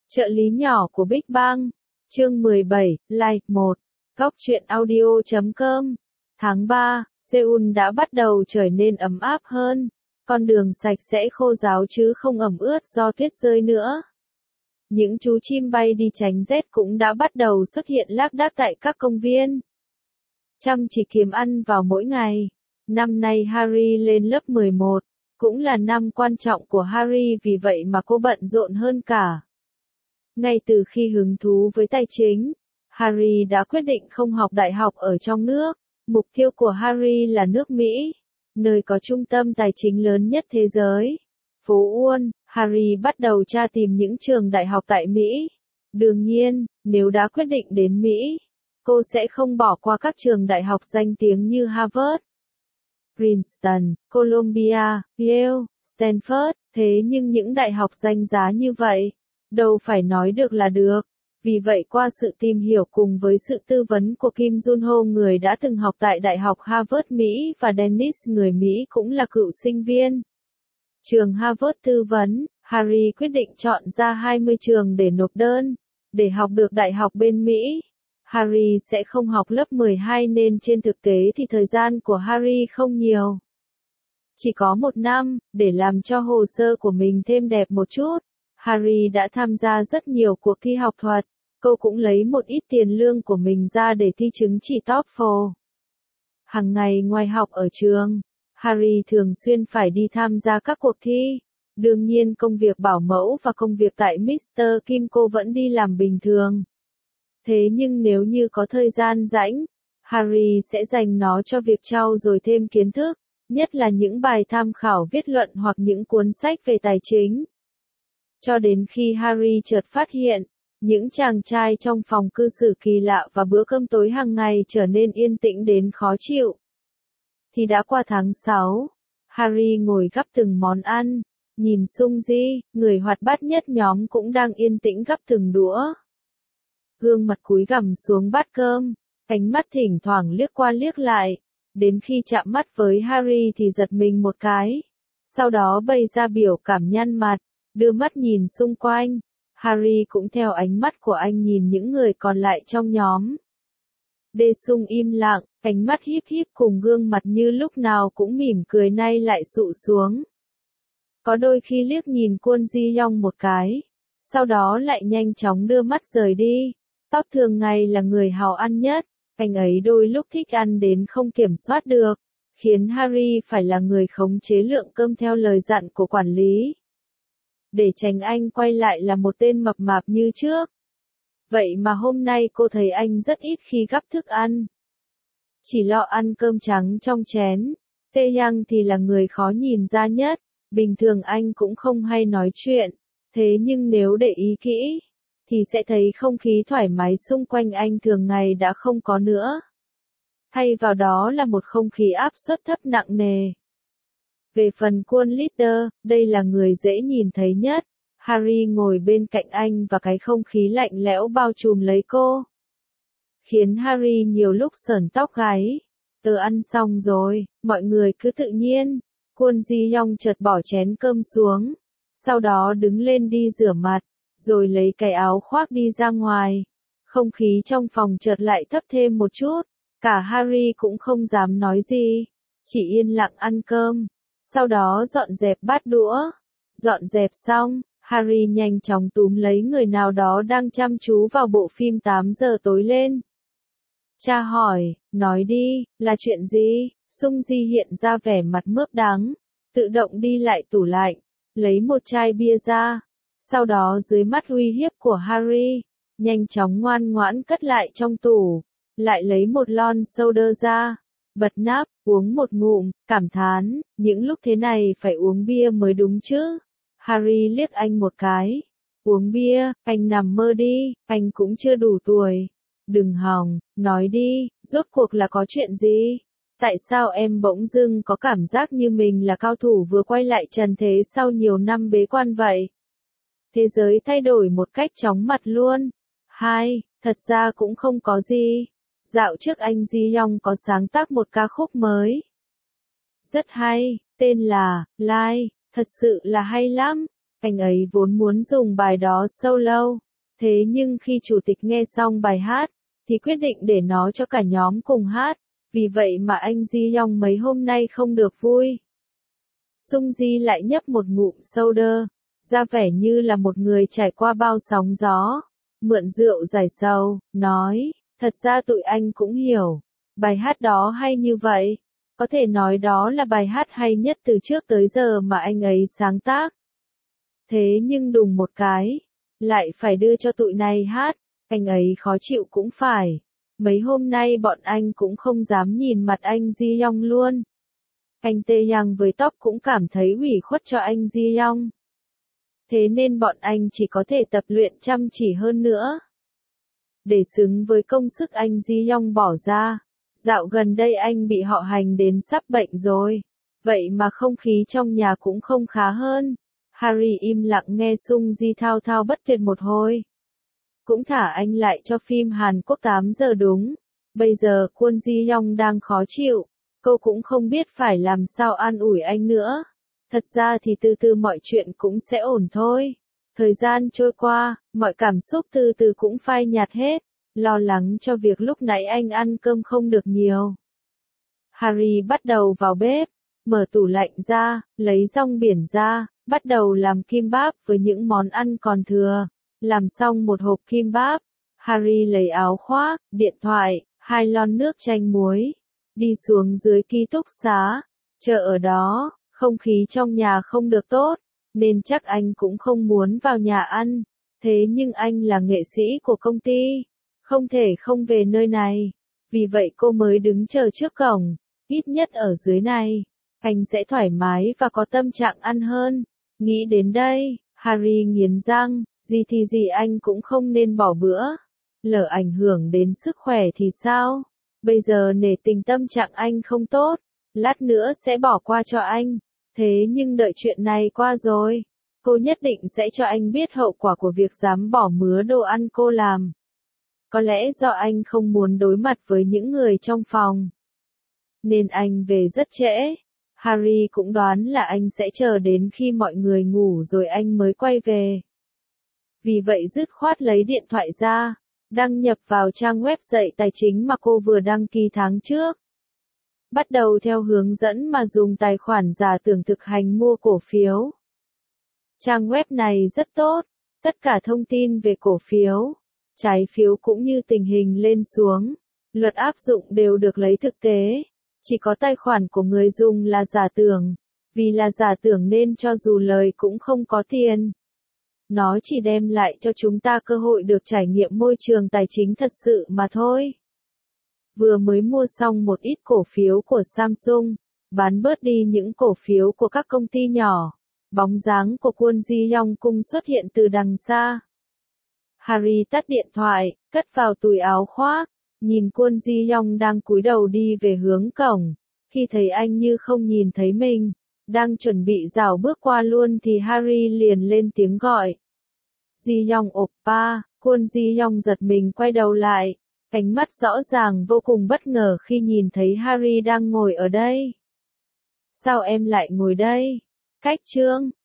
Trợ lý nhỏ của Big Bang. Chương 17, Like 1. Góc truyện audio.com. Tháng 3, Seoul đã bắt đầu trở nên ấm áp hơn. Con đường sạch sẽ khô ráo chứ không ẩm ướt do tuyết rơi nữa. Những chú chim bay đi tránh rét cũng đã bắt đầu xuất hiện lác đác tại các công viên. Chăm chỉ kiếm ăn vào mỗi ngày. Năm nay Harry lên lớp 11, cũng là năm quan trọng của Harry, vì vậy mà cô bận rộn hơn cả. Ngay từ khi hứng thú với tài chính, Harry đã quyết định không học đại học ở trong nước. Mục tiêu của Harry là nước Mỹ, nơi có trung tâm tài chính lớn nhất thế giới. Phố Wall, Harry bắt đầu tra tìm những trường đại học tại Mỹ. Đương nhiên, nếu đã quyết định đến Mỹ, cô sẽ không bỏ qua các trường đại học danh tiếng như Harvard, Princeton, Columbia, Yale, Stanford. Thế nhưng những đại học danh giá như vậy, đâu phải nói được là được. Vì vậy qua sự tìm hiểu cùng với sự tư vấn của Kim Junho, người đã từng học tại Đại học Harvard Mỹ, và Dennis, người Mỹ cũng là cựu sinh viên trường Harvard tư vấn, Harry quyết định chọn ra 20 trường để nộp đơn, để học được đại học bên Mỹ. Harry sẽ không học lớp 12 nên trên thực tế thì thời gian của Harry không nhiều. Chỉ có 1 năm, để làm cho hồ sơ của mình thêm đẹp một chút. Harry đã tham gia rất nhiều cuộc thi học thuật, cô cũng lấy một ít tiền lương của mình ra để thi chứng chỉ TOEFL. Hàng ngày ngoài học ở trường, Harry thường xuyên phải đi tham gia các cuộc thi. Đương nhiên công việc bảo mẫu và công việc tại Mr. Kim cô vẫn đi làm bình thường. Thế nhưng nếu như có thời gian rảnh, Harry sẽ dành nó cho việc trau dồi thêm kiến thức, nhất là những bài tham khảo viết luận hoặc những cuốn sách về tài chính. Cho đến khi Harry chợt phát hiện, những chàng trai trong phòng cư xử kỳ lạ và bữa cơm tối hàng ngày trở nên yên tĩnh đến khó chịu. Thì đã qua tháng 6, Harry ngồi gắp từng món ăn, nhìn Sung Ji, người hoạt bát nhất nhóm, cũng đang yên tĩnh gắp từng đũa. Gương mặt cúi gằm xuống bát cơm, ánh mắt thỉnh thoảng liếc qua liếc lại, đến khi chạm mắt với Harry thì giật mình một cái, sau đó bày ra biểu cảm nhăn mặt, đưa mắt nhìn xung quanh. Harry cũng theo ánh mắt của anh nhìn những người còn lại trong nhóm. Dae Sung im lặng, ánh mắt híp híp cùng gương mặt như lúc nào cũng mỉm cười nay lại sụ xuống. Có đôi khi liếc nhìn Kwon Ji Young một cái, sau đó lại nhanh chóng đưa mắt rời đi. Tóc thường ngày là người hào ăn nhất, anh ấy đôi lúc thích ăn đến không kiểm soát được, khiến Harry phải là người khống chế lượng cơm theo lời dặn của quản lý. Để tránh anh quay lại là một tên mập mạp như trước. Vậy mà hôm nay cô thấy anh rất ít khi gắp thức ăn. Chỉ lo ăn cơm trắng trong chén. Tae Young thì là người khó nhìn ra nhất, bình thường anh cũng không hay nói chuyện, thế nhưng nếu để ý kỹ, thì sẽ thấy không khí thoải mái xung quanh anh thường ngày đã không có nữa. Thay vào đó là một không khí áp suất thấp nặng nề. Về phần Kwon Leader, đây là người dễ nhìn thấy nhất. Harry ngồi bên cạnh anh và cái không khí lạnh lẽo bao trùm lấy cô, khiến Harry nhiều lúc sởn tóc gáy. Tớ ăn xong rồi, mọi người cứ tự nhiên. Kwon Ji Young chợt bỏ chén cơm xuống, sau đó đứng lên đi rửa mặt, rồi lấy cái áo khoác đi ra ngoài. Không khí trong phòng chợt lại thấp thêm một chút, cả Harry cũng không dám nói gì, chỉ yên lặng ăn cơm, sau đó dọn dẹp bát đũa. Dọn dẹp xong, Harry nhanh chóng túm lấy người nào đó đang chăm chú vào bộ phim 8 giờ tối lên. Cha hỏi, nói đi, là chuyện gì? Sung Ji hiện ra vẻ mặt mướp đắng, tự động đi lại tủ lạnh, lấy một chai bia ra, sau đó dưới mắt uy hiếp của Harry, nhanh chóng ngoan ngoãn cất lại trong tủ, lại lấy một lon soda ra, bật nắp, uống một ngụm, cảm thán, những lúc thế này phải uống bia mới đúng chứ. Harry liếc anh một cái, uống bia, anh nằm mơ đi, anh cũng chưa đủ tuổi. Đừng hòng, nói đi, rốt cuộc là có chuyện gì? Tại sao em bỗng dưng có cảm giác như mình là cao thủ vừa quay lại trần thế sau nhiều năm bế quan vậy? Thế giới thay đổi một cách chóng mặt luôn. Thật ra cũng không có gì. Dạo trước anh Ji Young có sáng tác một ca khúc mới. Rất hay, tên là Like, thật sự là hay lắm. Anh ấy vốn muốn dùng bài đó solo, thế nhưng khi chủ tịch nghe xong bài hát, thì quyết định để nó cho cả nhóm cùng hát, vì vậy mà anh Ji Young mấy hôm nay không được vui. Sung Ji lại nhấp một ngụm soda, ra vẻ như là một người trải qua bao sóng gió, mượn rượu giải sầu, nói, thật ra tụi anh cũng hiểu, bài hát đó hay như vậy, có thể nói đó là bài hát hay nhất từ trước tới giờ mà anh ấy sáng tác. Thế nhưng đùng một cái, lại phải đưa cho tụi này hát, anh ấy khó chịu cũng phải. Mấy hôm nay bọn anh cũng không dám nhìn mặt anh Ji Young luôn. Anh Tae Yang với tóc cũng cảm thấy ủy khuất cho anh Ji Young. Thế nên bọn anh chỉ có thể tập luyện chăm chỉ hơn nữa. Để xứng với công sức anh Ji Young bỏ ra, dạo gần đây anh bị họ hành đến sắp bệnh rồi. Vậy mà không khí trong nhà cũng không khá hơn. Harry im lặng nghe Sung Ji thao thao bất tuyệt một hồi. Cũng thả anh lại cho phim Hàn Quốc 8 giờ đúng. Bây giờ Kwon Ji Young đang khó chịu. Cô cũng không biết phải làm sao an ủi anh nữa. Thật ra thì từ từ mọi chuyện cũng sẽ ổn thôi. Thời gian trôi qua, mọi cảm xúc từ từ cũng phai nhạt hết. Lo lắng cho việc lúc nãy anh ăn cơm không được nhiều. Harry bắt đầu vào bếp, mở tủ lạnh ra, lấy rong biển ra, bắt đầu làm kimbap với những món ăn còn thừa. Làm xong một hộp kimbap, Harry lấy áo khoác, điện thoại, 2 lon nước chanh muối, đi xuống dưới ký túc xá. Chờ ở đó, không khí trong nhà không được tốt, nên chắc anh cũng không muốn vào nhà ăn. Thế nhưng anh là nghệ sĩ của công ty, không thể không về nơi này. Vì vậy cô mới đứng chờ trước cổng, ít nhất ở dưới này, anh sẽ thoải mái và có tâm trạng ăn hơn. Nghĩ đến đây, Harry nghiến răng, gì thì gì anh cũng không nên bỏ bữa. Lỡ ảnh hưởng đến sức khỏe thì sao? Bây giờ nể tình tâm trạng anh không tốt, lát nữa sẽ bỏ qua cho anh. Thế nhưng đợi chuyện này qua rồi, cô nhất định sẽ cho anh biết hậu quả của việc dám bỏ mứa đồ ăn cô làm. Có lẽ do anh không muốn đối mặt với những người trong phòng, nên anh về rất trễ. Harry cũng đoán là anh sẽ chờ đến khi mọi người ngủ rồi anh mới quay về. Vì vậy dứt khoát lấy điện thoại ra, đăng nhập vào trang web dạy tài chính mà cô vừa đăng ký tháng trước. Bắt đầu theo hướng dẫn mà dùng tài khoản giả tưởng thực hành mua cổ phiếu. Trang web này rất tốt, tất cả thông tin về cổ phiếu, trái phiếu cũng như tình hình lên xuống, luật áp dụng đều được lấy thực tế. Chỉ có tài khoản của người dùng là giả tưởng, vì là giả tưởng nên cho dù lời cũng không có tiền. Nó chỉ đem lại cho chúng ta cơ hội được trải nghiệm môi trường tài chính thật sự mà thôi. Vừa mới mua xong một ít cổ phiếu của Samsung, bán bớt đi những cổ phiếu của các công ty nhỏ. Bóng dáng của Kwon Ji Young cung xuất hiện từ đằng xa. Harry tắt điện thoại, cất vào túi áo khoác, nhìn Kwon Ji Young đang cúi đầu đi về hướng cổng. Khi thấy anh như không nhìn thấy mình, đang chuẩn bị rảo bước qua luôn thì Harry liền lên tiếng gọi. Ji Young oppa, Kwon Ji Young giật mình quay đầu lại, ánh mắt rõ ràng vô cùng bất ngờ khi nhìn thấy Harry đang ngồi ở đây. Sao em lại ngồi đây? Cách chương